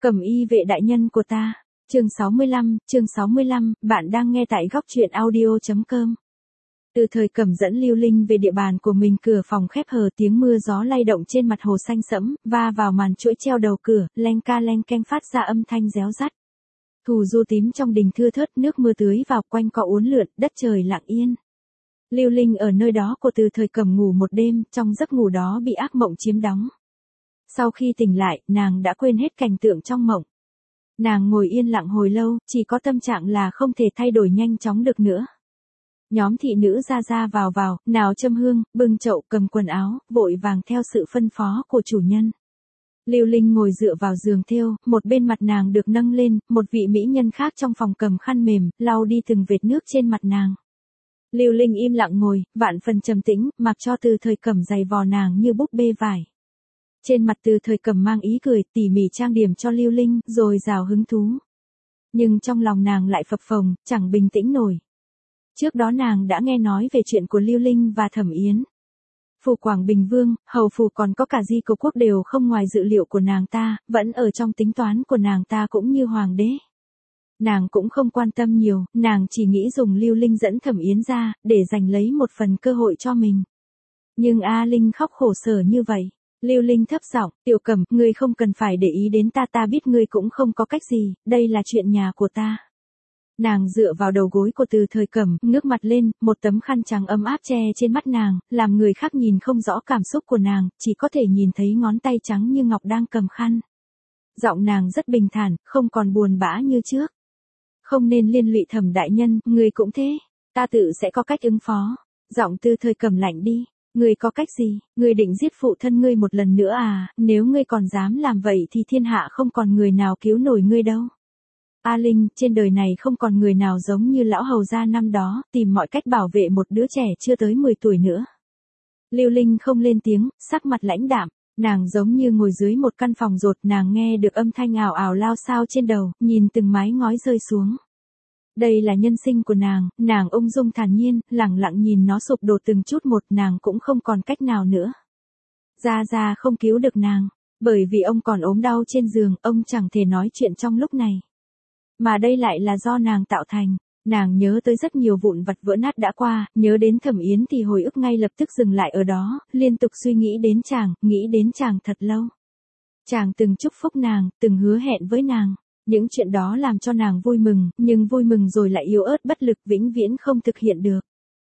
Cẩm y vệ đại nhân của ta. Chương 65, bạn đang nghe tại góc truyện audio.com. Từ thời Cẩm dẫn Lưu Linh về địa bàn của mình, cửa phòng khép hờ, tiếng mưa gió lay động trên mặt hồ xanh sẫm, va vào màn chuỗi treo đầu cửa, leng ca leng keng phát ra âm thanh réo rắt. Thù du tím trong đình thưa thớt, nước mưa tưới vào, quanh co uốn lượn, đất trời lặng yên. Lưu Linh ở nơi đó của Từ thời Cẩm ngủ một đêm, trong giấc ngủ đó bị ác mộng chiếm đóng. Sau khi tỉnh lại, nàng đã quên hết cảnh tượng trong mộng. Nàng ngồi yên lặng hồi lâu, chỉ có tâm trạng là không thể thay đổi nhanh chóng được nữa. Nhóm thị nữ ra vào, nào châm hương, bưng chậu, cầm quần áo, vội vàng theo sự phân phó của chủ nhân. Lưu Linh ngồi dựa vào giường thêu, một bên mặt nàng được nâng lên, một vị mỹ nhân khác trong phòng cầm khăn mềm, lau đi từng vệt nước trên mặt nàng. Lưu Linh im lặng ngồi, vạn phần trầm tĩnh, mặc cho Từ thời Cẩm giày vò nàng như búp bê vải. Trên mặt Từ thời Cẩm mang ý cười, tỉ mỉ trang điểm cho Lưu Linh, rồi rào hứng thú. Nhưng trong lòng nàng lại phập phồng, chẳng bình tĩnh nổi. Trước đó nàng đã nghe nói về chuyện của Lưu Linh và Thẩm Yến. Phủ Quảng Bình Vương, hầu phủ còn có cả Di Cộc Quốc đều không ngoài dự liệu của nàng ta, vẫn ở trong tính toán của nàng ta cũng như hoàng đế. Nàng cũng không quan tâm nhiều, nàng chỉ nghĩ dùng Lưu Linh dẫn Thẩm Yến ra, để giành lấy một phần cơ hội cho mình. Nhưng A Linh khóc khổ sở như vậy. Lưu Linh thấp giọng, Tiểu Cẩm, ngươi không cần phải để ý đến ta, ta biết ngươi cũng không có cách gì, đây là chuyện nhà của ta. Nàng dựa vào đầu gối của Từ thời Cẩm, ngước mặt lên, một tấm khăn trắng ấm áp che trên mắt nàng, làm người khác nhìn không rõ cảm xúc của nàng, chỉ có thể nhìn thấy ngón tay trắng như ngọc đang cầm khăn. Giọng nàng rất bình thản, không còn buồn bã như trước. Không nên liên lụy Thẩm đại nhân, ngươi cũng thế, ta tự sẽ có cách ứng phó. Giọng Từ thời Cẩm lạnh đi. Ngươi có cách gì, ngươi định giết phụ thân ngươi một lần nữa à, nếu ngươi còn dám làm vậy thì thiên hạ không còn người nào cứu nổi ngươi đâu. A Linh, trên đời này không còn người nào giống như lão hầu gia năm đó, tìm mọi cách bảo vệ một đứa trẻ chưa tới 10 tuổi nữa. Lưu Linh không lên tiếng, sắc mặt lãnh đạm, nàng giống như ngồi dưới một căn phòng rột, nàng nghe được âm thanh ào ào lao xao trên đầu, nhìn từng mái ngói rơi xuống. Đây là nhân sinh của nàng ung dung thản nhiên, lẳng lặng nhìn nó sụp đổ từng chút một, nàng cũng không còn cách nào nữa. Gia không cứu được nàng, bởi vì ông còn ốm đau trên giường, ông chẳng thể nói chuyện trong lúc này. Mà đây lại là do nàng tạo thành. Nàng nhớ tới rất nhiều vụn vặt vỡ nát đã qua, nhớ đến Thẩm Yến thì hồi ức ngay lập tức dừng lại ở đó, liên tục suy nghĩ đến chàng thật lâu. Chàng từng chúc phúc nàng, từng hứa hẹn với nàng. Những chuyện đó làm cho nàng vui mừng, nhưng vui mừng rồi lại yếu ớt bất lực, vĩnh viễn không thực hiện được.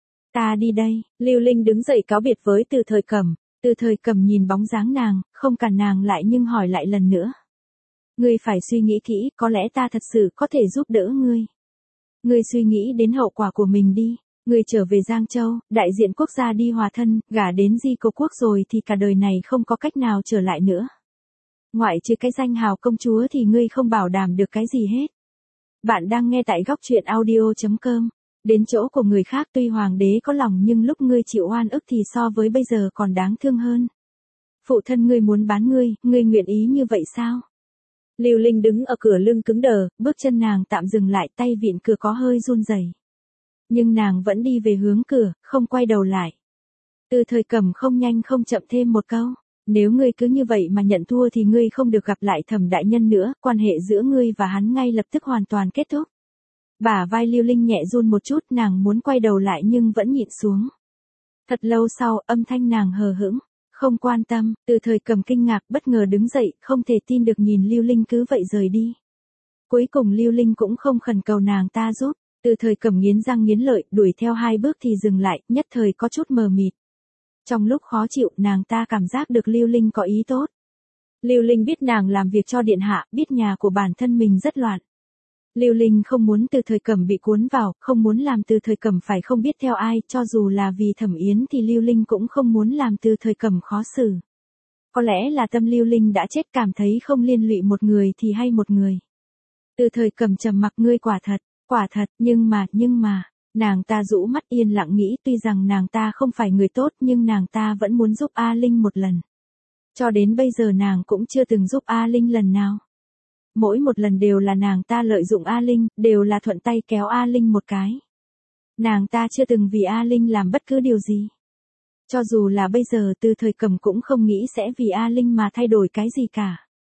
Ta đi đây, Lưu Linh đứng dậy cáo biệt với Từ thời Cẩm. Từ thời Cẩm nhìn bóng dáng nàng, không cản nàng lại nhưng hỏi lại lần nữa. Ngươi phải suy nghĩ kỹ, có lẽ ta thật sự có thể giúp đỡ ngươi. Ngươi suy nghĩ đến hậu quả của mình đi. Ngươi trở về Giang Châu, đại diện quốc gia đi hòa thân, gả đến Di Cộc Quốc rồi thì cả đời này không có cách nào trở lại nữa. Ngoại trừ cái danh hào công chúa thì ngươi không bảo đảm được cái gì hết. Bạn đang nghe tại góc truyện audio.com. Đến chỗ của người khác tuy hoàng đế có lòng nhưng lúc ngươi chịu oan ức thì so với bây giờ còn đáng thương hơn. Phụ thân ngươi muốn bán ngươi nguyện ý như vậy sao? Lưu Linh đứng ở cửa lưng cứng đờ, bước chân nàng tạm dừng lại, tay vịn cửa có hơi run rẩy. Nhưng nàng vẫn đi về hướng cửa, không quay đầu lại. Từ thời Cẩm không nhanh không chậm thêm một câu. Nếu ngươi cứ như vậy mà nhận thua thì ngươi không được gặp lại Thẩm đại nhân nữa, quan hệ giữa ngươi và hắn ngay lập tức hoàn toàn kết thúc. Bả vai Lưu Linh nhẹ run một chút, nàng muốn quay đầu lại nhưng vẫn nhịn xuống. Thật lâu sau, âm thanh nàng hờ hững, không quan tâm. Từ thời Cẩm kinh ngạc, bất ngờ đứng dậy, không thể tin được nhìn Lưu Linh cứ vậy rời đi. Cuối cùng Lưu Linh cũng không khẩn cầu nàng ta giúp. Từ thời Cẩm nghiến răng nghiến lợi, đuổi theo 2 bước thì dừng lại, nhất thời có chút mờ mịt. Trong lúc khó chịu, nàng ta cảm giác được Lưu Linh có ý tốt. Lưu Linh biết nàng làm việc cho điện hạ, biết nhà của bản thân mình rất loạn. Lưu Linh không muốn Từ thời Cẩm bị cuốn vào, không muốn làm Từ thời Cẩm phải không biết theo ai, cho dù là vì Thẩm Yến thì Lưu Linh cũng không muốn làm Từ thời Cẩm khó xử. Có lẽ là tâm Lưu Linh đã chết, cảm thấy không liên lụy một người thì hay một người. Từ thời Cẩm trầm mặc, ngươi quả thật, nhưng mà. Nàng ta rũ mắt yên lặng nghĩ, tuy rằng nàng ta không phải người tốt nhưng nàng ta vẫn muốn giúp A Linh một lần. Cho đến bây giờ nàng cũng chưa từng giúp A Linh lần nào. Mỗi một lần đều là nàng ta lợi dụng A Linh, đều là thuận tay kéo A Linh một cái. Nàng ta chưa từng vì A Linh làm bất cứ điều gì. Cho dù là bây giờ Từ thời Cẩm cũng không nghĩ sẽ vì A Linh mà thay đổi cái gì cả.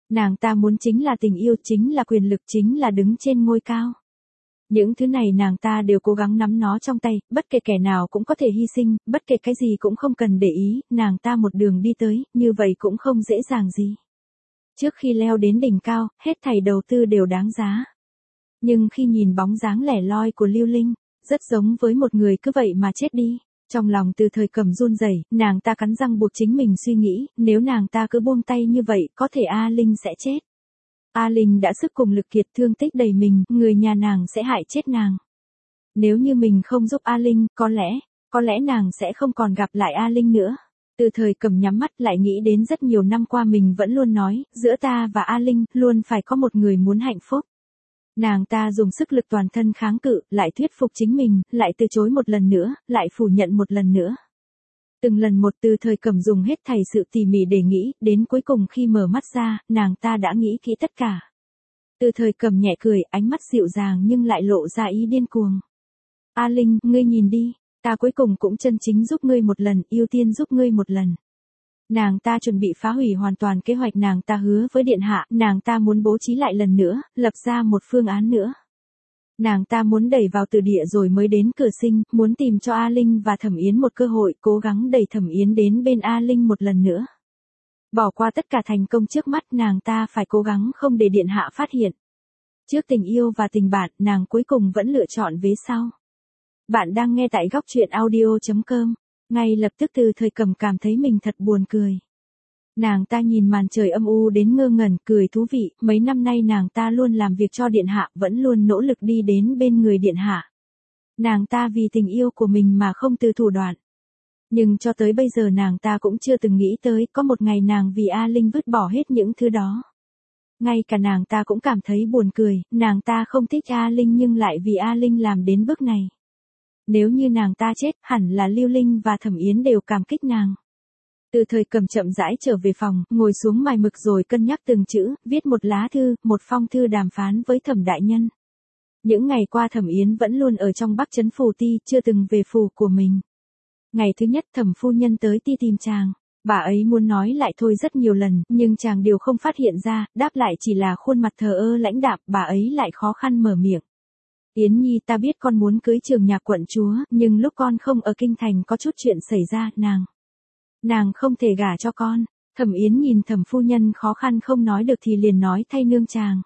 Nàng ta muốn chính là tình yêu, chính là quyền lực, chính là đứng trên ngôi cao. Những thứ này nàng ta đều cố gắng nắm nó trong tay, bất kể kẻ nào cũng có thể hy sinh, bất kể cái gì cũng không cần để ý, nàng ta một đường đi tới, như vậy cũng không dễ dàng gì. Trước khi leo đến đỉnh cao, hết thảy đầu tư đều đáng giá. Nhưng khi nhìn bóng dáng lẻ loi của Lưu Linh, rất giống với một người cứ vậy mà chết đi. Trong lòng Từ Thời Cầm run rẩy, nàng ta cắn răng buộc chính mình suy nghĩ, nếu nàng ta cứ buông tay như vậy, có thể A Linh sẽ chết. A Linh đã sức cùng lực kiệt, thương tích đầy mình, người nhà nàng sẽ hại chết nàng. Nếu như mình không giúp A Linh, có lẽ nàng sẽ không còn gặp lại A Linh nữa. Từ Thời Cầm nhắm mắt lại nghĩ đến rất nhiều năm qua mình vẫn luôn nói, giữa ta và A Linh, luôn phải có một người muốn hạnh phúc. Nàng ta dùng sức lực toàn thân kháng cự, lại thuyết phục chính mình, lại từ chối một lần nữa, lại phủ nhận một lần nữa. Từng lần một Từ Thời Cầm dùng hết thảy sự tỉ mỉ để nghĩ, đến cuối cùng khi mở mắt ra, nàng ta đã nghĩ kỹ tất cả. Từ Thời Cầm nhẹ cười, ánh mắt dịu dàng nhưng lại lộ ra ý điên cuồng. A Linh, ngươi nhìn đi, ta cuối cùng cũng chân chính giúp ngươi một lần, ưu tiên giúp ngươi một lần. Nàng ta chuẩn bị phá hủy hoàn toàn kế hoạch nàng ta hứa với điện hạ, nàng ta muốn bố trí lại lần nữa, lập ra một phương án nữa. Nàng ta muốn đẩy vào từ địa rồi mới đến Cửa Sinh, muốn tìm cho A Linh và Thẩm Yến một cơ hội, cố gắng đẩy Thẩm Yến đến bên A Linh một lần nữa. Bỏ qua tất cả thành công trước mắt, nàng ta phải cố gắng không để điện hạ phát hiện. Trước tình yêu và tình bạn, nàng cuối cùng vẫn lựa chọn vế sau. Bạn đang nghe tại góc truyện audio.com. Ngay lập tức Từ Thời Cầm cảm thấy mình thật buồn cười. Nàng ta nhìn màn trời âm u đến ngơ ngẩn, cười thú vị, mấy năm nay nàng ta luôn làm việc cho điện hạ, vẫn luôn nỗ lực đi đến bên người điện hạ. Nàng ta vì tình yêu của mình mà không từ thủ đoạn. Nhưng cho tới bây giờ nàng ta cũng chưa từng nghĩ tới có một ngày nàng vì A Linh vứt bỏ hết những thứ đó. Ngay cả nàng ta cũng cảm thấy buồn cười, nàng ta không thích A Linh nhưng lại vì A Linh làm đến bước này. Nếu như nàng ta chết, hẳn là Lưu Linh và Thẩm Yến đều cảm kích nàng. Từ Thời Cầm chậm rãi trở về phòng, ngồi xuống mài mực rồi cân nhắc từng chữ, viết một lá thư, một phong thư đàm phán với Thẩm đại nhân. Những ngày qua Thẩm Yến vẫn luôn ở trong Bắc Trấn Phù Ti, chưa từng về phủ của mình. Ngày thứ nhất Thẩm phu nhân tới Ti tìm chàng. Bà ấy muốn nói lại thôi rất nhiều lần, nhưng chàng đều không phát hiện ra, đáp lại chỉ là khuôn mặt thờ ơ lãnh đạm, bà ấy lại khó khăn mở miệng. Yến Nhi, ta biết con muốn cưới Trường Nhạc quận chúa, nhưng lúc con không ở kinh thành có chút chuyện xảy ra, nàng không thể gả cho con. Thẩm Yến nhìn Thẩm phu nhân khó khăn không nói được thì liền nói thay nương chàng.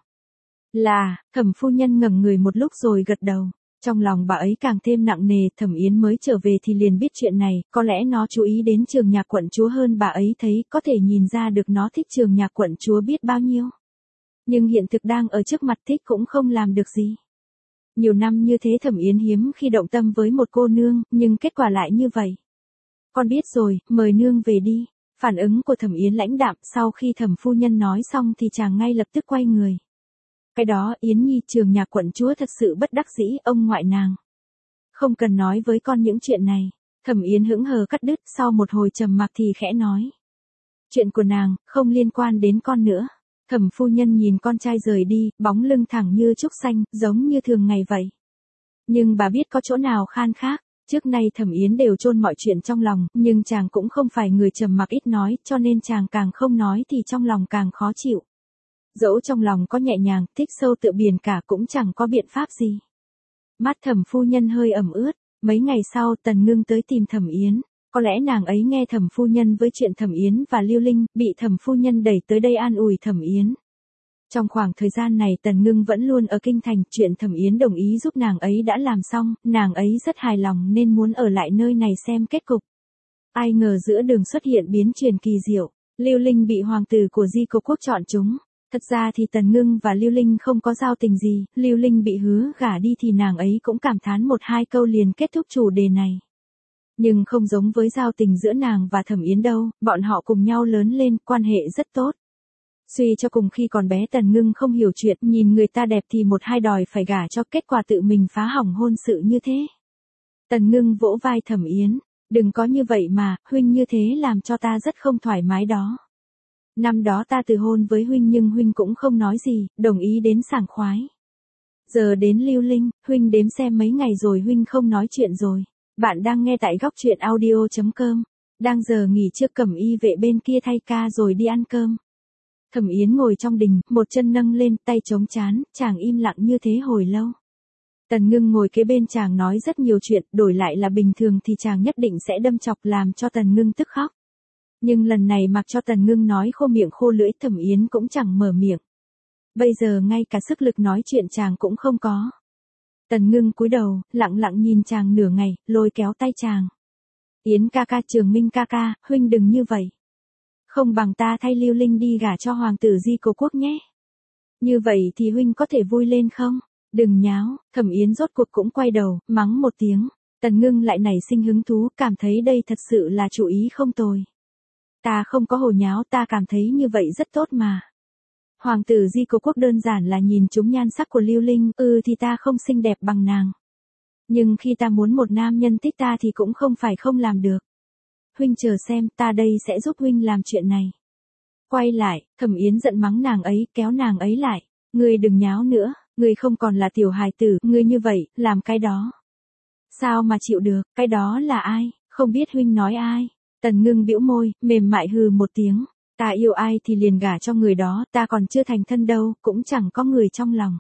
Thẩm phu nhân ngẩng người một lúc rồi gật đầu. Trong lòng bà ấy càng thêm nặng nề, Thẩm Yến mới trở về thì liền biết chuyện này, có lẽ nó chú ý đến Trường Nhạc quận chúa hơn bà ấy thấy, có thể nhìn ra được nó thích Trường Nhạc quận chúa biết bao nhiêu. Nhưng hiện thực đang ở trước mặt, thích cũng không làm được gì. Nhiều năm như thế Thẩm Yến hiếm khi động tâm với một cô nương, nhưng kết quả lại như vậy. Con biết rồi, mời nương về đi. Phản ứng của Thẩm Yến lãnh đạm, sau khi Thẩm phu nhân nói xong thì chàng ngay lập tức quay người. Cái đó Yến Nhi, Trường Nhạc quận chúa thật sự bất đắc dĩ, ông ngoại nàng. Không cần nói với con những chuyện này. Thẩm Yến hững hờ cắt đứt, sau một hồi trầm mặc thì khẽ nói. Chuyện của nàng, không liên quan đến con nữa. Thẩm phu nhân nhìn con trai rời đi, bóng lưng thẳng như trúc xanh, giống như thường ngày vậy. Nhưng bà biết có chỗ nào khan khác. Trước nay Thẩm Yến đều chôn mọi chuyện trong lòng, nhưng chàng cũng không phải người trầm mặc ít nói, cho nên chàng càng không nói thì trong lòng càng khó chịu. Dẫu trong lòng có nhẹ nhàng, thích sâu tựa biển cả cũng chẳng có biện pháp gì. Mắt Thẩm phu nhân hơi ẩm ướt, mấy ngày sau Tần Ngưng tới tìm Thẩm Yến. Có lẽ nàng ấy nghe Thẩm phu nhân với chuyện Thẩm Yến và Lưu Linh, bị Thẩm phu nhân đẩy tới đây an ủi Thẩm Yến. Trong khoảng thời gian này Tần Ngưng vẫn luôn ở kinh thành, chuyện Thẩm Yến đồng ý giúp nàng ấy đã làm xong, nàng ấy rất hài lòng nên muốn ở lại nơi này xem kết cục. Ai ngờ giữa đường xuất hiện biến chuyển kỳ diệu, Lưu Linh bị hoàng tử của Di Cô quốc chọn chúng. Thật ra thì Tần Ngưng và Lưu Linh không có giao tình gì, Lưu Linh bị hứa gả đi thì nàng ấy cũng cảm thán một hai câu liền kết thúc chủ đề này. Nhưng không giống với giao tình giữa nàng và Thẩm Yến đâu, bọn họ cùng nhau lớn lên, quan hệ rất tốt. Suy cho cùng khi còn bé Tần Ngưng không hiểu chuyện, nhìn người ta đẹp thì một hai đòi phải gả cho, kết quả tự mình phá hỏng hôn sự như thế. Tần Ngưng vỗ vai Thẩm Yến, đừng có như vậy mà, huynh như thế làm cho ta rất không thoải mái đó. Năm đó ta từ hôn với huynh nhưng huynh cũng không nói gì, đồng ý đến sảng khoái. Giờ đến Lưu Linh, huynh đếm xem mấy ngày rồi huynh không nói chuyện rồi. Bạn đang nghe tại góc truyện audio.com. Đang giờ nghỉ trước Cẩm Y vệ bên kia thay ca rồi đi ăn cơm. Thẩm Yến ngồi trong đình, một chân nâng lên, tay chống trán, chàng im lặng như thế hồi lâu. Tần Ngưng ngồi kế bên chàng nói rất nhiều chuyện, đổi lại là bình thường thì chàng nhất định sẽ đâm chọc làm cho Tần Ngưng tức khóc. Nhưng lần này mặc cho Tần Ngưng nói khô miệng khô lưỡi, Thẩm Yến cũng chẳng mở miệng. Bây giờ ngay cả sức lực nói chuyện chàng cũng không có. Tần Ngưng cúi đầu, lặng lặng nhìn chàng nửa ngày, lôi kéo tay chàng. Yến ca ca, Trường Minh ca ca, huynh đừng như vậy. Không bằng ta thay Lưu Linh đi gả cho hoàng tử Di Cổ Quốc nhé. Như vậy thì huynh có thể vui lên không? Đừng nháo. Thẩm Yến rốt cuộc cũng quay đầu, mắng một tiếng. Tần Ngưng lại nảy sinh hứng thú, cảm thấy đây thật sự là chủ ý không tồi. Ta không có hồ nháo, ta cảm thấy như vậy rất tốt mà. Hoàng tử Di Cổ Quốc đơn giản là nhìn trúng nhan sắc của Lưu Linh, thì ta không xinh đẹp bằng nàng. Nhưng khi ta muốn một nam nhân thích ta thì cũng không phải không làm được. Huynh chờ xem, ta đây sẽ giúp huynh làm chuyện này. Quay lại, Thẩm Yến giận mắng nàng ấy, kéo nàng ấy lại. Ngươi đừng nháo nữa, ngươi không còn là tiểu hài tử, ngươi như vậy, làm cái đó. Sao mà chịu được, cái đó là ai, không biết huynh nói ai. Tần Ngưng bĩu môi, mềm mại hừ một tiếng. Ta yêu ai thì liền gả cho người đó, ta còn chưa thành thân đâu, cũng chẳng có người trong lòng.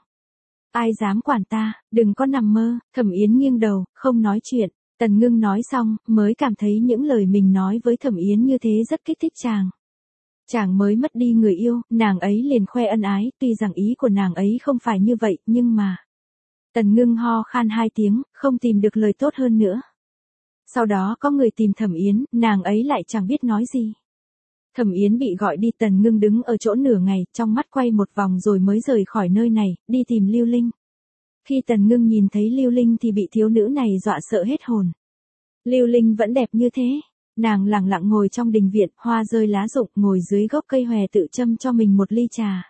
Ai dám quản ta, đừng có nằm mơ. Thẩm Yến nghiêng đầu, không nói chuyện. Tần Ngưng nói xong, mới cảm thấy những lời mình nói với Thẩm Yến như thế rất kích thích chàng. Chàng mới mất đi người yêu, nàng ấy liền khoe ân ái, tuy rằng ý của nàng ấy không phải như vậy, nhưng mà... Tần Ngưng ho khan 2 tiếng, không tìm được lời tốt hơn nữa. Sau đó có người tìm Thẩm Yến, nàng ấy lại chẳng biết nói gì. Thẩm Yến bị gọi đi, Tần Ngưng đứng ở chỗ nửa ngày, trong mắt quay một vòng rồi mới rời khỏi nơi này, đi tìm Lưu Linh. Khi Tần Ngưng nhìn thấy Lưu Linh thì bị thiếu nữ này dọa sợ hết hồn. Lưu Linh vẫn đẹp như thế. Nàng lặng lặng ngồi trong đình viện, hoa rơi lá rụng, ngồi dưới gốc cây hòe tự châm cho mình một ly trà.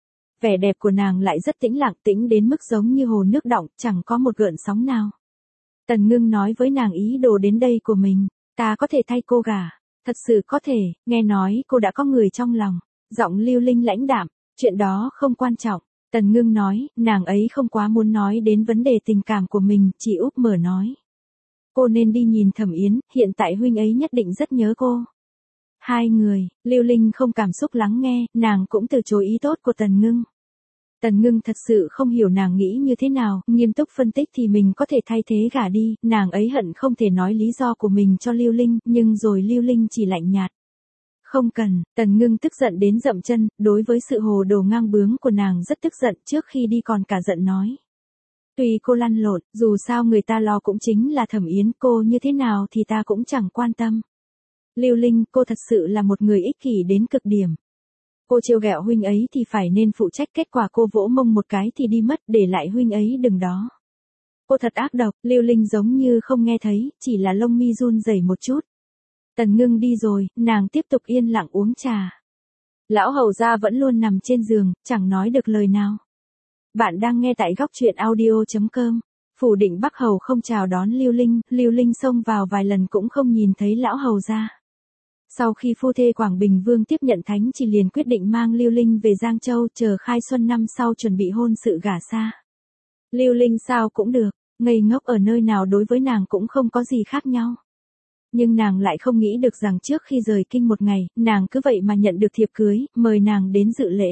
Vẻ đẹp của nàng lại rất tĩnh lặng, tĩnh đến mức giống như hồ nước đọng, chẳng có một gợn sóng nào. Tần Ngưng nói với nàng ý đồ đến đây của mình, ta có thể thay cô gả. Thật sự có thể, nghe nói cô đã có người trong lòng. Giọng Lưu Linh lãnh đạm, chuyện đó không quan trọng. Tần Ngưng nói, nàng ấy không quá muốn nói đến vấn đề tình cảm của mình, chỉ úp mở nói. Cô nên đi nhìn Thẩm Yến, hiện tại huynh ấy nhất định rất nhớ cô. Hai người, Lưu Linh không cảm xúc lắng nghe, nàng cũng từ chối ý tốt của Tần Ngưng. Tần Ngưng thật sự không hiểu nàng nghĩ như thế nào, nghiêm túc phân tích thì mình có thể thay thế gả đi, nàng ấy hận không thể nói lý do của mình cho Lưu Linh, nhưng rồi Lưu Linh chỉ lạnh nhạt. Không cần, Tần Ngưng tức giận đến dậm chân, đối với sự hồ đồ ngang bướng của nàng rất tức giận, trước khi đi còn cả giận nói. Tuy cô lăn lộn, dù sao người ta lo cũng chính là Thẩm Yến, cô như thế nào thì ta cũng chẳng quan tâm. Lưu Linh, cô thật sự là một người ích kỷ đến cực điểm. Cô trêu ghẹo huynh ấy thì phải nên phụ trách, kết quả cô vỗ mông một cái thì đi mất, để lại huynh ấy đừng đó. Cô thật ác độc. Lưu Linh giống như không nghe thấy, chỉ là lông mi run rẩy một chút. Tần Ngưng đi rồi, nàng tiếp tục yên lặng uống trà. Lão hầu gia vẫn luôn nằm trên giường, chẳng nói được lời nào. Bạn đang nghe tại góc truyện audio.com. Phủ Định Bắc hầu không chào đón Lưu Linh xông vào vài lần cũng không nhìn thấy lão hầu gia. Sau khi phu thê Quảng Bình Vương tiếp nhận thánh chỉ liền quyết định mang Lưu Linh về Giang Châu, chờ khai xuân năm sau chuẩn bị hôn sự gả xa. Lưu Linh sao cũng được, ngây ngốc ở nơi nào đối với nàng cũng không có gì khác nhau. Nhưng nàng lại không nghĩ được rằng trước khi rời kinh một ngày, nàng cứ vậy mà nhận được thiệp cưới, mời nàng đến dự lễ.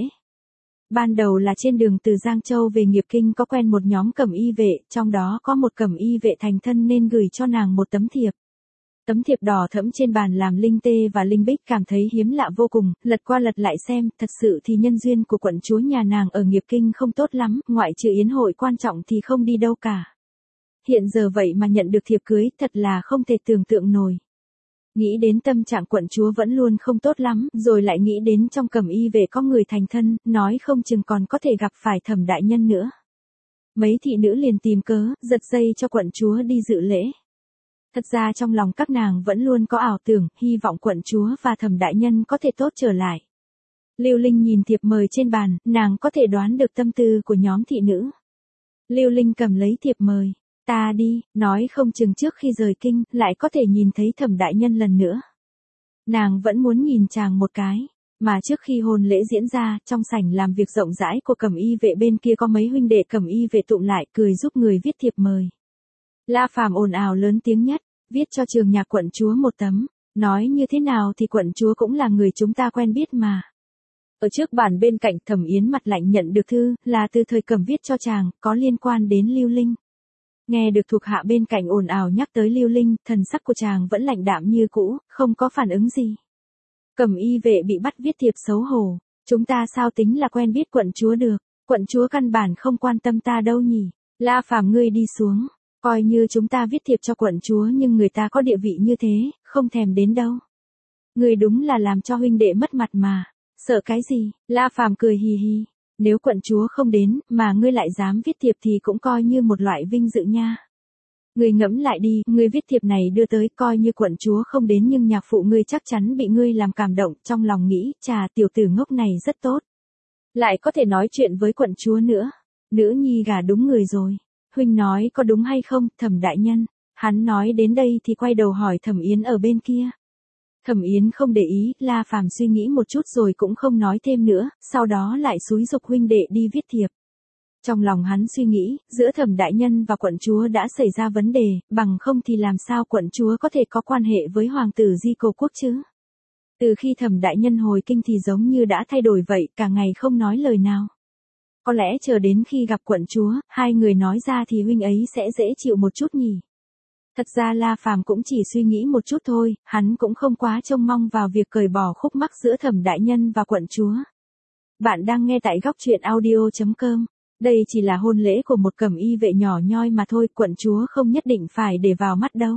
Ban đầu là trên đường từ Giang Châu về Nghiệp Kinh có quen một nhóm cẩm y vệ, trong đó có một cẩm y vệ thành thân nên gửi cho nàng một tấm thiệp. Tấm thiệp đỏ thẫm trên bàn làm Linh Tê và Linh Bích cảm thấy hiếm lạ vô cùng, lật qua lật lại xem, thật sự thì nhân duyên của quận chúa nhà nàng ở Nghiệp Kinh không tốt lắm, ngoại trừ yến hội quan trọng thì không đi đâu cả. Hiện giờ vậy mà nhận được thiệp cưới, thật là không thể tưởng tượng nổi. Nghĩ đến tâm trạng quận chúa vẫn luôn không tốt lắm, rồi lại nghĩ đến trong cẩm y vệ có người thành thân, nói không chừng còn có thể gặp phải Thẩm đại nhân nữa. Mấy thị nữ liền tìm cớ, giật dây cho quận chúa đi dự lễ. Thật ra trong lòng các nàng vẫn luôn có ảo tưởng, hy vọng quận chúa và Thẩm đại nhân có thể tốt trở lại. Lưu Linh nhìn thiệp mời trên bàn, nàng có thể đoán được tâm tư của nhóm thị nữ. Lưu Linh cầm lấy thiệp mời. Ta đi, nói không chừng trước khi rời kinh, lại có thể nhìn thấy Thẩm đại nhân lần nữa. Nàng vẫn muốn nhìn chàng một cái, mà trước khi hôn lễ diễn ra, trong sảnh làm việc rộng rãi của cẩm y vệ bên kia có mấy huynh đệ cẩm y vệ tụng lại cười giúp người viết thiệp mời. La Phàm ồn ào lớn tiếng nhất, viết cho Trường Nhạc quận chúa một tấm, nói như thế nào thì quận chúa cũng là người chúng ta quen biết mà. Ở trước bàn bên cạnh Thẩm Yến mặt lạnh nhận được thư, là từ Thời Cẩm viết cho chàng, có liên quan đến Lưu Linh. Nghe được thuộc hạ bên cạnh ồn ào nhắc tới Lưu Linh, thần sắc của chàng vẫn lạnh đạm như cũ, không có phản ứng gì. Cẩm y vệ bị bắt viết thiệp xấu hổ, chúng ta sao tính là quen biết quận chúa được, quận chúa căn bản không quan tâm ta đâu nhỉ. La Phàm ngươi đi xuống, coi như chúng ta viết thiệp cho quận chúa nhưng người ta có địa vị như thế, không thèm đến đâu. Ngươi đúng là làm cho huynh đệ mất mặt mà. Sợ cái gì? La Phàm cười hì hì. Nếu quận chúa không đến, mà ngươi lại dám viết thiệp thì cũng coi như một loại vinh dự nha. Ngươi ngẫm lại đi, ngươi viết thiệp này đưa tới coi như quận chúa không đến nhưng nhạc phụ ngươi chắc chắn bị ngươi làm cảm động, trong lòng nghĩ, chà tiểu tử ngốc này rất tốt. Lại có thể nói chuyện với quận chúa nữa. Nữ nhi gả đúng người rồi. Huynh nói có đúng hay không, Thẩm đại nhân? Hắn nói đến đây thì quay đầu hỏi Thẩm Yến ở bên kia. Thẩm Yến không để ý, La Phàm suy nghĩ một chút rồi cũng không nói thêm nữa, sau đó lại xúi giục huynh đệ đi viết thiệp. Trong lòng hắn suy nghĩ, giữa Thẩm đại nhân và quận chúa đã xảy ra vấn đề, bằng không thì làm sao quận chúa có thể có quan hệ với hoàng tử Di Cô Quốc chứ? Từ khi Thẩm đại nhân hồi kinh thì giống như đã thay đổi vậy, cả ngày không nói lời nào. Có lẽ chờ đến khi gặp quận chúa, hai người nói ra thì huynh ấy sẽ dễ chịu một chút nhỉ. Thật ra La Phàm cũng chỉ suy nghĩ một chút thôi, hắn cũng không quá trông mong vào việc cởi bỏ khúc mắc giữa Thẩm đại nhân và quận chúa. Bạn đang nghe tại góc truyện audio.com. Đây chỉ là hôn lễ của một cẩm y vệ nhỏ nhoi mà thôi, quận chúa không nhất định phải để vào mắt đâu.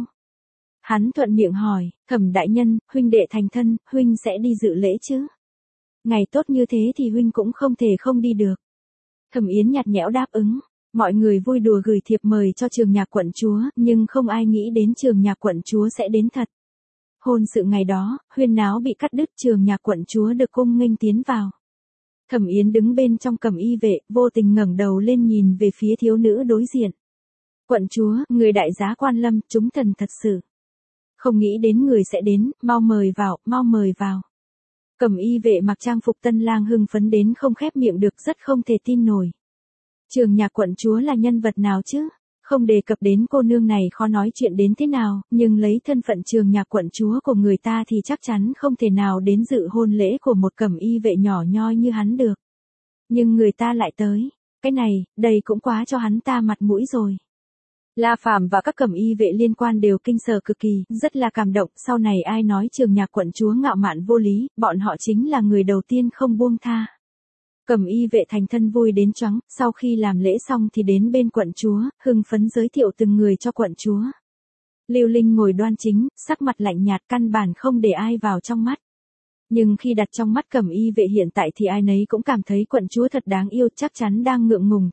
Hắn thuận miệng hỏi, Thẩm đại nhân, huynh đệ thành thân, huynh sẽ đi dự lễ chứ? Ngày tốt như thế thì huynh cũng không thể không đi được. Thẩm Yến nhạt nhẽo đáp ứng. Mọi người vui đùa gửi thiệp mời cho Trường Nhạc quận chúa, nhưng không ai nghĩ đến Trường Nhạc quận chúa sẽ đến thật. Hôn sự ngày đó, huyên náo bị cắt đứt, Trường Nhạc quận chúa được cung nghênh tiến vào. Thẩm Yến đứng bên trong cẩm y vệ, vô tình ngẩng đầu lên nhìn về phía thiếu nữ đối diện. Quận chúa, người đại giá quan lâm, chúng thần thật sự. Không nghĩ đến người sẽ đến, mau mời vào, mau mời vào. Cẩm y vệ mặc trang phục tân lang hưng phấn đến không khép miệng được, rất không thể tin nổi. Trường Nhạc quận chúa là nhân vật nào chứ? Không đề cập đến cô nương này khó nói chuyện đến thế nào, nhưng lấy thân phận Trường Nhạc quận chúa của người ta thì chắc chắn không thể nào đến dự hôn lễ của một cẩm y vệ nhỏ nhoi như hắn được. Nhưng người ta lại tới. Cái này, đây cũng quá cho hắn ta mặt mũi rồi. La Phàm và các cẩm y vệ liên quan đều kinh sợ cực kỳ, rất là cảm động, sau này ai nói Trường Nhạc quận chúa ngạo mạn vô lý, bọn họ chính là người đầu tiên không buông tha. Cẩm y vệ thành thân vui đến choáng, sau khi làm lễ xong thì đến bên quận chúa, hưng phấn giới thiệu từng người cho quận chúa. Lưu Linh ngồi đoan chính, sắc mặt lạnh nhạt, căn bản không để ai vào trong mắt. Nhưng khi đặt trong mắt cẩm y vệ hiện tại thì ai nấy cũng cảm thấy quận chúa thật đáng yêu, chắc chắn đang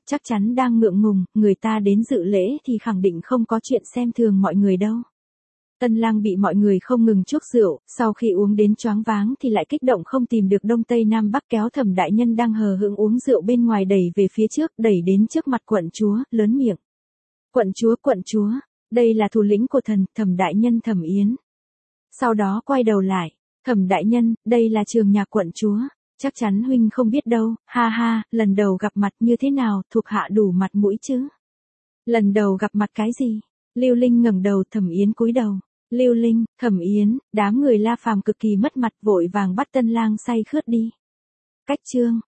ngượng ngùng, người ta đến dự lễ thì khẳng định không có chuyện xem thường mọi người đâu. Tân lang bị mọi người không ngừng chuốc rượu, sau khi uống đến choáng váng thì lại kích động không tìm được đông tây nam bắc, kéo Thẩm đại nhân đang hờ hững uống rượu bên ngoài đẩy về phía trước, đẩy đến trước mặt quận chúa, lớn miệng. Quận chúa, đây là thủ lĩnh của Thẩm đại nhân Thẩm Yến. Sau đó quay đầu lại, Thẩm đại nhân, đây là Trường Nhạc quận chúa, chắc chắn huynh không biết đâu, ha ha, lần đầu gặp mặt như thế nào, thuộc hạ đủ mặt mũi chứ. Lần đầu gặp mặt cái gì? Lưu Linh ngẩng đầu, Thẩm Yến cúi đầu. Lưu Linh, Thẩm Yến, đám người La Phàm cực kỳ mất mặt, vội vàng bắt tân lang say khướt đi. Cách chương